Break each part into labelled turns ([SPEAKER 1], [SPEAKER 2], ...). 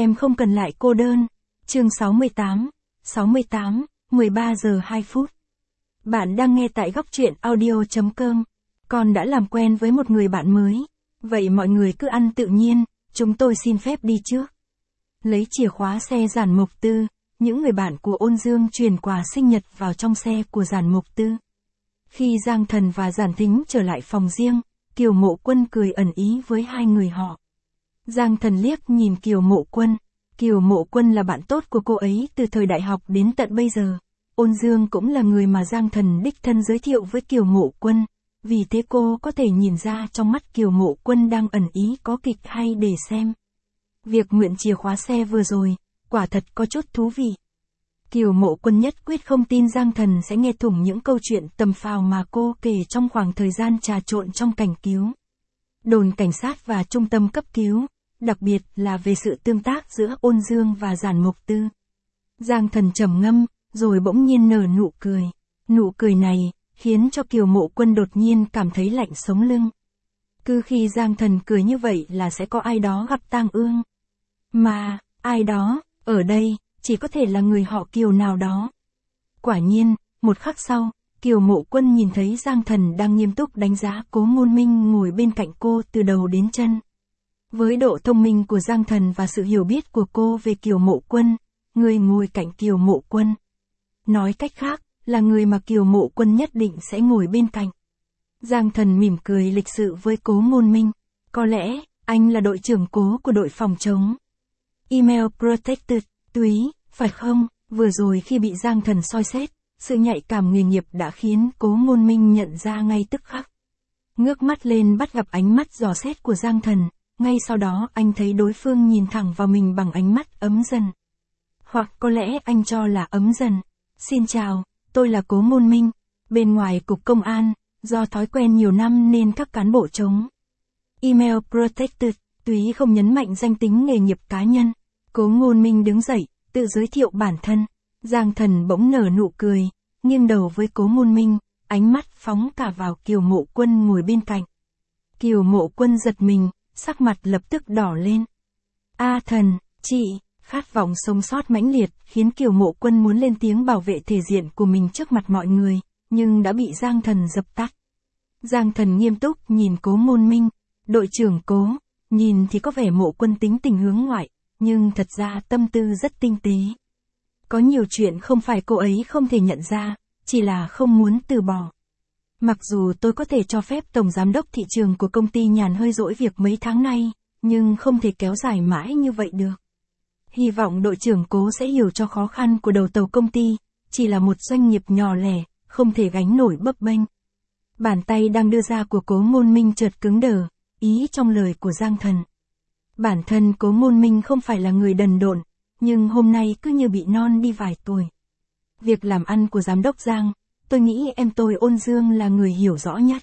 [SPEAKER 1] Em không cần lại cô đơn. Chương 68, 13 giờ 2 phút. Bạn đang nghe tại góc truyện audio.com. Con đã làm quen với một người bạn mới. Vậy mọi người cứ ăn tự nhiên, chúng tôi xin phép đi trước. Lấy chìa khóa xe Giản Mộc Tư, những người bạn của Ôn Dương truyền quà sinh nhật vào trong xe của Giản Mộc Tư. Khi Giang Thần và Giản Thính trở lại phòng riêng, Kiều Mộ Quân cười ẩn ý với hai người họ. Giang Thần liếc nhìn Kiều Mộ Quân. Kiều Mộ Quân là bạn tốt của cô ấy từ thời đại học đến tận bây giờ. Ôn Dương cũng là người mà Giang Thần đích thân giới thiệu với Kiều Mộ Quân. Vì thế cô có thể nhìn ra trong mắt Kiều Mộ Quân đang ẩn ý có kịch hay để xem. Việc mượn chìa khóa xe vừa rồi, quả thật có chút thú vị. Kiều Mộ Quân nhất quyết không tin Giang Thần sẽ nghe thủng những câu chuyện tầm phào mà cô kể trong khoảng thời gian trà trộn trong cảnh cứu. Đồn cảnh sát và trung tâm cấp cứu, đặc biệt là về sự tương tác giữa Ôn Dương và Giản Mộc Tư. Giang Thần trầm ngâm, rồi bỗng nhiên nở nụ cười. Nụ cười này, khiến cho Kiều Mộ Quân đột nhiên cảm thấy lạnh sống lưng. Cứ khi Giang Thần cười như vậy là sẽ có ai đó gặp tang ương. Mà, ai đó, ở đây, chỉ có thể là người họ Kiều nào đó. Quả nhiên, một khắc sau, Kiều Mộ Quân nhìn thấy Giang Thần đang nghiêm túc đánh giá Cố Ngôn Minh ngồi bên cạnh cô từ đầu đến chân. Với độ thông minh của Giang Thần và sự hiểu biết của cô về Kiều Mộ Quân, người ngồi cạnh Kiều Mộ Quân. Nói cách khác, là người mà Kiều Mộ Quân nhất định sẽ ngồi bên cạnh. Giang Thần mỉm cười lịch sự với Cố Ngôn Minh. Có lẽ, anh là đội trưởng Cố của đội phòng chống Email Protected, Túy, phải không? Vừa rồi khi bị Giang Thần soi xét, sự nhạy cảm nghề nghiệp đã khiến Cố Ngôn Minh nhận ra ngay tức khắc. Ngước mắt lên bắt gặp ánh mắt dò xét của Giang Thần, ngay sau đó anh thấy đối phương nhìn thẳng vào mình bằng ánh mắt ấm dần. Hoặc có lẽ anh cho là ấm dần. Xin chào, tôi là Cố Ngôn Minh, bên ngoài cục công an, do thói quen nhiều năm nên các cán bộ chống Email Protected, Túy không nhấn mạnh danh tính nghề nghiệp cá nhân. Cố Ngôn Minh đứng dậy, tự giới thiệu bản thân. Giang Thần bỗng nở nụ cười, nghiêng đầu với Cố Ngôn Minh, ánh mắt phóng cả vào Kiều Mộ Quân ngồi bên cạnh. Kiều Mộ Quân giật mình, sắc mặt lập tức đỏ lên. A Thần, chị, khát vọng sống sót mãnh liệt khiến Kiều Mộ Quân muốn lên tiếng bảo vệ thể diện của mình trước mặt mọi người, nhưng đã bị Giang Thần dập tắt. Giang Thần nghiêm túc nhìn Cố Ngôn Minh. Đội trưởng Cố, nhìn thì có vẻ Mộ Quân tính tình hướng ngoại, nhưng thật ra tâm tư rất tinh tế. Có nhiều chuyện không phải cô ấy không thể nhận ra, chỉ là không muốn từ bỏ. Mặc dù tôi có thể cho phép tổng giám đốc thị trường của công ty nhàn hơi dỗi việc mấy tháng nay, nhưng không thể kéo dài mãi như vậy được. Hy vọng đội trưởng Cố sẽ hiểu cho khó khăn của đầu tàu công ty, chỉ là một doanh nghiệp nhỏ lẻ, không thể gánh nổi bấp bênh. Bàn tay đang đưa ra của Cố Ngôn Minh chợt cứng đờ, ý trong lời của Giang Thần. Bản thân Cố Ngôn Minh không phải là người đần độn, nhưng hôm nay cứ như bị non đi vài tuổi. Việc làm ăn của giám đốc Giang, tôi nghĩ em tôi Ôn Dương là người hiểu rõ nhất.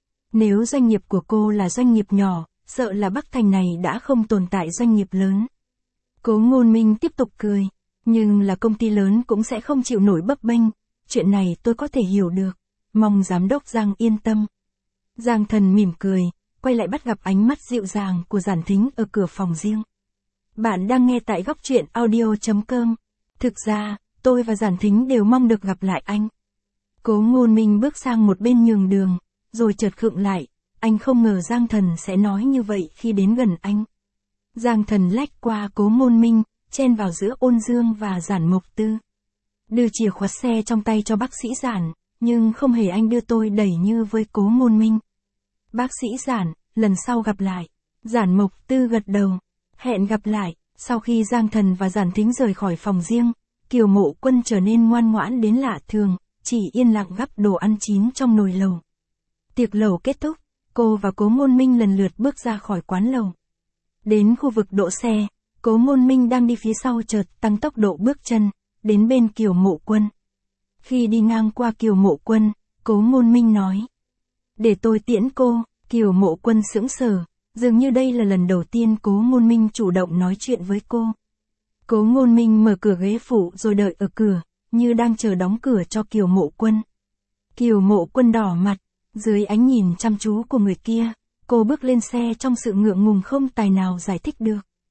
[SPEAKER 1] Nếu doanh nghiệp của cô là doanh nghiệp nhỏ, sợ là Bắc Thành này đã không tồn tại doanh nghiệp lớn. Cố Ngôn Minh tiếp tục cười, nhưng là công ty lớn cũng sẽ không chịu nổi bấp bênh, chuyện này tôi có thể hiểu được, mong giám đốc Giang yên tâm. Giang Thần mỉm cười, quay lại bắt gặp ánh mắt dịu dàng của Giản Thính ở cửa phòng riêng. Bạn đang nghe tại góc truyện audio.com. Thực ra, tôi và Giản Thính đều mong được gặp lại anh. Cố Ngôn Minh bước sang một bên nhường đường, rồi chợt khựng lại, anh không ngờ Giang Thần sẽ nói như vậy khi đến gần anh. Giang Thần lách qua Cố Ngôn Minh, chen vào giữa Ôn Dương và Giản Mộc Tư. Đưa chìa khóa xe trong tay cho bác sĩ Giản, nhưng không hề anh đưa tôi đẩy như với Cố Ngôn Minh. Bác sĩ Giản, lần sau gặp lại. Giản Mộc Tư gật đầu. Hẹn gặp lại. Sau khi Giang Thần và Giản Thính rời khỏi phòng riêng, Kiều Mộ Quân trở nên ngoan ngoãn đến lạ thường, chỉ yên lặng gắp đồ ăn chín trong nồi lẩu. Tiệc lẩu kết thúc, cô và Cố Ngôn Minh lần lượt bước ra khỏi quán lẩu. Đến khu vực đỗ xe, Cố Ngôn Minh đang đi phía sau chợt tăng tốc độ bước chân, đến bên Kiều Mộ Quân. Khi đi ngang qua Kiều Mộ Quân, Cố Ngôn Minh nói: "Để tôi tiễn cô." Kiều Mộ Quân sững sờ, dường như đây là lần đầu tiên Cố Ngôn Minh chủ động nói chuyện với cô. Cố Ngôn Minh mở cửa ghế phụ rồi đợi ở cửa, như đang chờ đóng cửa cho Kiều Mộ Quân. Kiều Mộ Quân đỏ mặt, dưới ánh nhìn chăm chú của người kia, cô bước lên xe trong sự ngượng ngùng không tài nào giải thích được.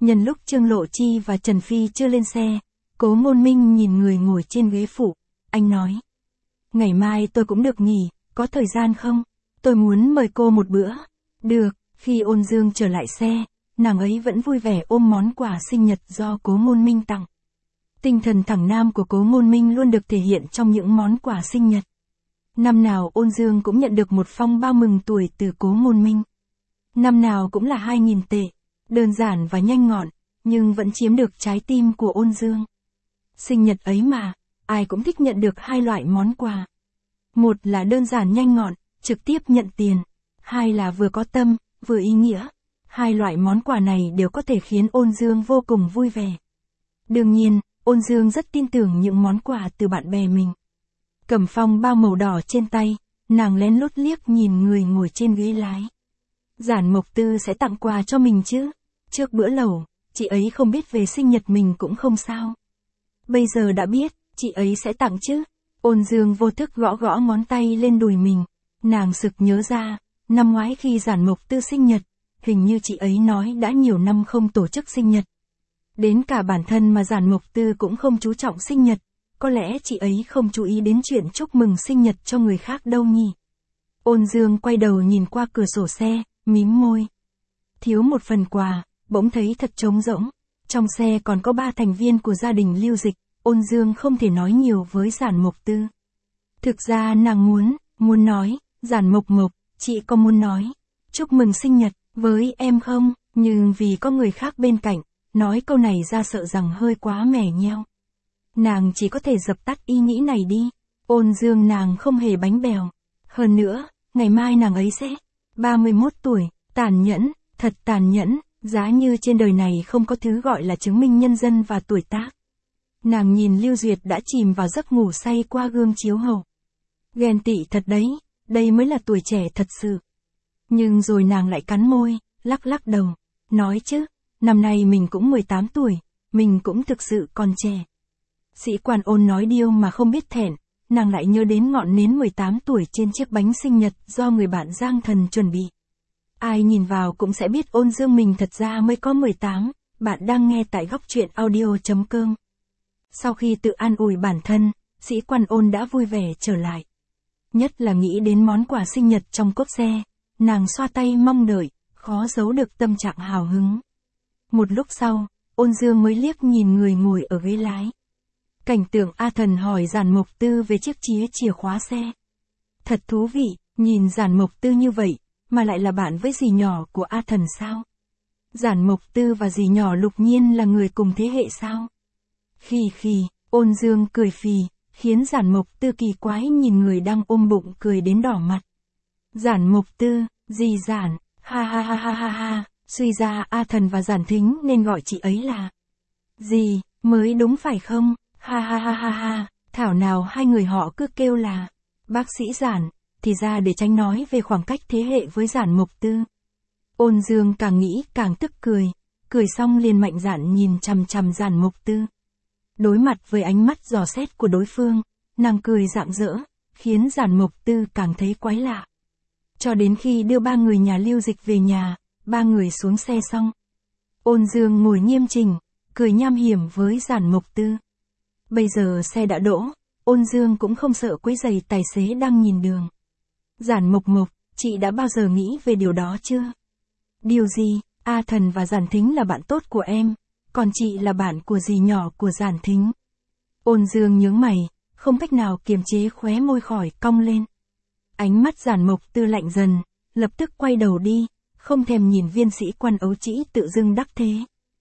[SPEAKER 1] Nhân lúc Trương Lộ Chi và Trần Phi chưa lên xe, Cố Ngôn Minh nhìn người ngồi trên ghế phụ, anh nói. Ngày mai tôi cũng được nghỉ, có thời gian không? Tôi muốn mời cô một bữa. Được, khi Ôn Dương trở lại xe, nàng ấy vẫn vui vẻ ôm món quà sinh nhật do Cố Ngôn Minh tặng. Tinh thần thẳng nam của Cố Ngôn Minh luôn được thể hiện trong những món quà sinh nhật. Năm nào Ôn Dương cũng nhận được một phong bao mừng tuổi từ Cố Ngôn Minh. Năm nào cũng là 2.000 tệ, đơn giản và nhanh gọn, nhưng vẫn chiếm được trái tim của Ôn Dương. Sinh nhật ấy mà, ai cũng thích nhận được hai loại món quà. Một là đơn giản nhanh gọn, trực tiếp nhận tiền. Hai là vừa có tâm, vừa ý nghĩa. Hai loại món quà này đều có thể khiến Ôn Dương vô cùng vui vẻ. Đương nhiên, Ôn Dương rất tin tưởng những món quà từ bạn bè mình. Cầm phong bao màu đỏ trên tay, nàng lén lút liếc nhìn người ngồi trên ghế lái. Giản Mộc Tư sẽ tặng quà cho mình chứ? Trước bữa lẩu, chị ấy không biết về sinh nhật mình cũng không sao. Bây giờ đã biết, chị ấy sẽ tặng chứ? Ôn Dương vô thức gõ gõ ngón tay lên đùi mình. Nàng sực nhớ ra, năm ngoái khi Giản Mộc Tư sinh nhật, hình như chị ấy nói đã nhiều năm không tổ chức sinh nhật. Đến cả bản thân mà Giản Mộc Tư cũng không chú trọng sinh nhật, có lẽ chị ấy không chú ý đến chuyện chúc mừng sinh nhật cho người khác đâu nhỉ. Ôn Dương quay đầu nhìn qua cửa sổ xe, mím môi. Thiếu một phần quà, bỗng thấy thật trống rỗng. Trong xe còn có 3 thành viên của gia đình Lưu Dịch, Ôn Dương không thể nói nhiều với Giản Mộc Tư. Thực ra nàng muốn nói, Giản Mộc Mộc, chị có muốn nói, chúc mừng sinh nhật, với em không, nhưng vì có người khác bên cạnh, nói câu này ra sợ rằng hơi quá mẻ nheo. Nàng chỉ có thể dập tắt ý nghĩ này đi, Ôn Dương nàng không hề bánh bèo. Hơn nữa, ngày mai nàng ấy sẽ 31 tuổi, tàn nhẫn, thật tàn nhẫn, giá như trên đời này không có thứ gọi là chứng minh nhân dân và tuổi tác. Nàng nhìn Lưu Duyệt đã chìm vào giấc ngủ say qua gương chiếu hậu. Ghen tị thật đấy, đây mới là tuổi trẻ thật sự. Nhưng rồi nàng lại cắn môi, lắc lắc đầu, nói chứ, năm nay mình cũng 18 tuổi, mình cũng thực sự còn trẻ. Sĩ quan Ôn nói điêu mà không biết thẹn, nàng lại nhớ đến ngọn nến 18 tuổi trên chiếc bánh sinh nhật do người bạn Giang Thần chuẩn bị. Ai nhìn vào cũng sẽ biết Ôn Dương mình thật ra mới có 18, bạn đang nghe tại góc truyện audio.com. Sau khi tự an ủi bản thân, Sĩ quan Ôn đã vui vẻ trở lại. Nhất là nghĩ đến món quà sinh nhật trong cốp xe, nàng xoa tay mong đợi, khó giấu được tâm trạng hào hứng. Một lúc sau, Ôn Dương mới liếc nhìn người ngồi ở ghế lái. Cảnh tượng A Thần hỏi Giản Mộc Tư về chiếc chìa khóa xe. Thật thú vị, nhìn Giản Mộc Tư như vậy, mà lại là bạn với dì nhỏ của A Thần sao? Giản Mộc Tư và dì nhỏ Lục Nhiên là người cùng thế hệ sao? Khì, Ôn Dương cười phì, khiến Giản Mộc Tư kỳ quái nhìn người đang ôm bụng cười đến đỏ mặt. Giản Mộc Tư, dì Giản, ha, suy ra A Thần và Giản Thính nên gọi chị ấy là dì, mới đúng phải không? Ha, thảo nào hai người họ cứ kêu là bác sĩ Giản, thì ra để tránh nói về khoảng cách thế hệ với Giản Mộc Tư. Ôn Dương càng nghĩ càng tức cười xong liền mạnh dạn nhìn chằm chằm Giản Mộc Tư. Đối mặt với ánh mắt dò xét của đối phương, nàng cười rạng rỡ, khiến Giản Mộc Tư càng thấy quái lạ. Cho đến khi đưa 3 người nhà Lưu Dịch về nhà, 3 người xuống xe xong. Ôn Dương ngồi nghiêm chỉnh, cười nham hiểm với Giản Mộc Tư. Bây giờ xe đã đỗ, Ôn Dương cũng không sợ quấy rầy tài xế đang nhìn đường. Giản Mộc Mộc, chị đã bao giờ nghĩ về điều đó chưa? Điều gì? A Thần và Giản Thính là bạn tốt của em, còn chị là bạn của dì nhỏ của Giản Thính. Ôn Dương nhướng mày, không cách nào kiềm chế khóe môi khỏi cong lên. Ánh mắt Giản Mộc Tư lạnh dần, lập tức quay đầu đi, không thèm nhìn viên sĩ quan ấu trĩ tự dưng đắc thế.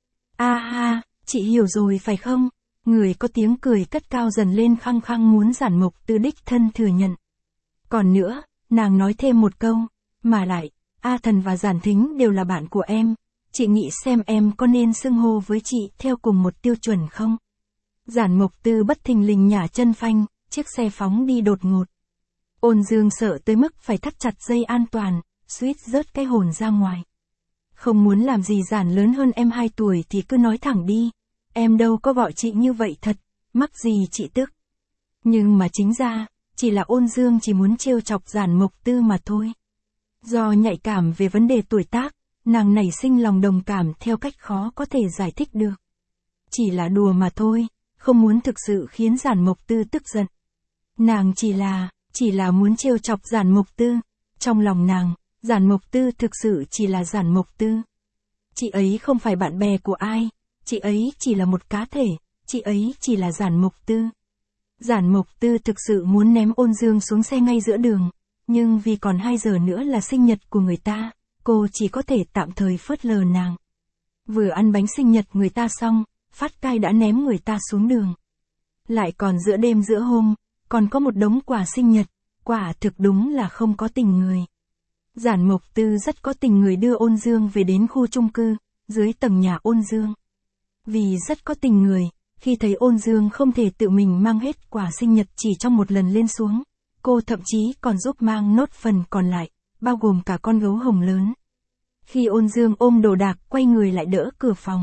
[SPEAKER 1] Chị hiểu rồi phải không? Người có tiếng cười cất cao dần lên khăng khăng muốn Giản Mộc Tư đích thân thừa nhận. Còn nữa, nàng nói thêm một câu, mà lại, A Thần và Giản Thính đều là bạn của em, chị nghĩ xem em có nên xưng hô với chị theo cùng một tiêu chuẩn không? Giản Mộc Tư bất thình lình nhả chân phanh, chiếc xe phóng đi đột ngột. Ôn Dương sợ tới mức phải thắt chặt dây an toàn, suýt rớt cái hồn ra ngoài. Không muốn làm gì Giản lớn hơn em 2 tuổi thì cứ nói thẳng đi. Em đâu có gọi chị như vậy thật, mắc gì chị tức. Nhưng mà chính ra, chỉ là Ôn Dương chỉ muốn trêu chọc Giản Mộc Tư mà thôi. Do nhạy cảm về vấn đề tuổi tác, nàng nảy sinh lòng đồng cảm theo cách khó có thể giải thích được. Chỉ là đùa mà thôi, không muốn thực sự khiến Giản Mộc Tư tức giận. Nàng chỉ là muốn trêu chọc Giản Mộc Tư. Trong lòng nàng, Giản Mộc Tư thực sự chỉ là Giản Mộc Tư. Chị ấy không phải bạn bè của ai, chị ấy chỉ là một cá thể, chị ấy chỉ là Giản Mộc Tư. Giản Mộc Tư thực sự muốn ném Ôn Dương xuống xe ngay giữa đường, nhưng vì còn 2 giờ nữa là sinh nhật của người ta, cô chỉ có thể tạm thời phớt lờ nàng. Vừa ăn bánh sinh nhật người ta xong, Phát Cai đã ném người ta xuống đường. Lại còn giữa đêm giữa hôm, còn có một đống quà sinh nhật, quả thực đúng là không có tình người. Giản Mộc Tư rất có tình người đưa Ôn Dương về đến khu chung cư, dưới tầng nhà Ôn Dương. Vì rất có tình người, khi thấy Ôn Dương không thể tự mình mang hết quà sinh nhật chỉ trong một lần lên xuống, cô thậm chí còn giúp mang nốt phần còn lại, bao gồm cả con gấu hồng lớn. Khi Ôn Dương ôm đồ đạc quay người lại đỡ cửa phòng.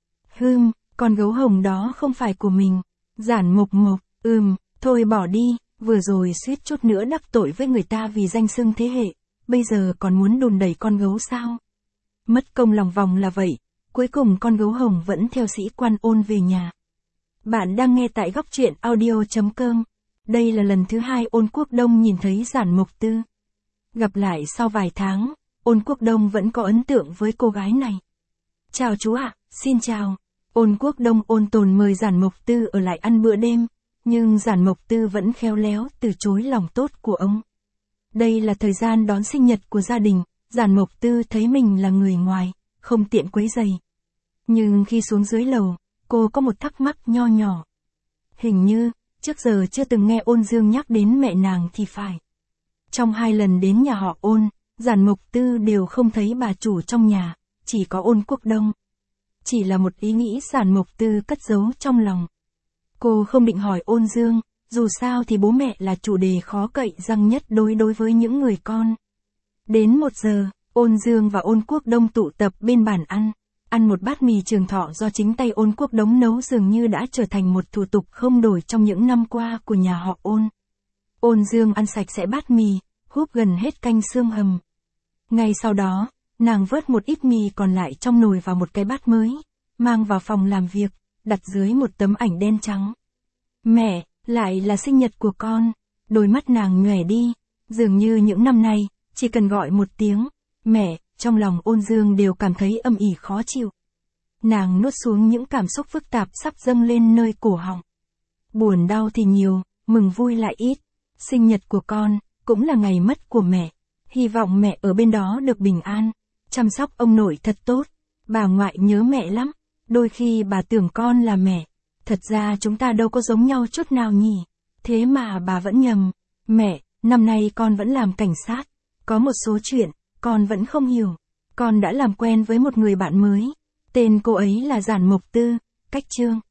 [SPEAKER 1] Con gấu hồng đó không phải của mình. Giản Mộc Mộc, thôi bỏ đi, vừa rồi suýt chút nữa đắc tội với người ta vì danh xưng thế hệ, bây giờ còn muốn đùn đẩy con gấu sao? Mất công lòng vòng là vậy, cuối cùng con gấu hồng vẫn theo sĩ quan Ôn về nhà. Bạn đang nghe tại Góc Truyện Audio.com. Đây là lần thứ 2 Ôn Quốc Đông nhìn thấy Giản Mộc Tư. Gặp lại sau vài tháng, Ôn Quốc Đông vẫn có ấn tượng với cô gái này. Chào chú ạ, xin chào. Ôn Quốc Đông ôn tồn mời Giản Mộc Tư ở lại ăn bữa đêm, nhưng Giản Mộc Tư vẫn khéo léo từ chối lòng tốt của ông. Đây là thời gian đón sinh nhật của gia đình, Giản Mộc Tư thấy mình là người ngoài, không tiện quấy rầy. Nhưng khi xuống dưới lầu, cô có một thắc mắc nho nhỏ. Hình như, trước giờ chưa từng nghe Ôn Dương nhắc đến mẹ nàng thì phải. Trong 2 lần đến nhà họ Ôn, Giản Mộc Tư đều không thấy bà chủ trong nhà, chỉ có Ôn Quốc Đông. Chỉ là một ý nghĩ Giản Mộc Tư cất giấu trong lòng. Cô không định hỏi Ôn Dương, dù sao thì bố mẹ là chủ đề khó cậy răng nhất đối với những người con. Đến 1 giờ, Ôn Dương và Ôn Quốc Đông tụ tập bên bàn ăn một bát mì Trường Thọ do chính tay Ôn Quốc Đông nấu dường như đã trở thành một thủ tục không đổi trong những năm qua của nhà họ Ôn. Ôn Dương ăn sạch sẽ bát mì, húp gần hết canh xương hầm. Ngay sau đó, nàng vớt một ít mì còn lại trong nồi vào một cái bát mới, mang vào phòng làm việc, đặt dưới một tấm ảnh đen trắng. Mẹ, lại là sinh nhật của con. Đôi mắt nàng nhòe đi, dường như những năm nay, chỉ cần gọi một tiếng, mẹ, trong lòng Ôn Dương đều cảm thấy âm ỉ khó chịu. Nàng nuốt xuống những cảm xúc phức tạp sắp dâng lên nơi cổ họng. Buồn đau thì nhiều, mừng vui lại ít. Sinh nhật của con, cũng là ngày mất của mẹ. Hy vọng mẹ ở bên đó được bình an, chăm sóc ông nội thật tốt. Bà ngoại nhớ mẹ lắm, đôi khi bà tưởng con là mẹ. Thật ra chúng ta đâu có giống nhau chút nào nhỉ. Thế mà bà vẫn nhầm. Mẹ, năm nay con vẫn làm cảnh sát. Có một số chuyện, con vẫn không hiểu. Con đã làm quen với một người bạn mới. Tên cô ấy là Giản Mộc Tư, cách chương.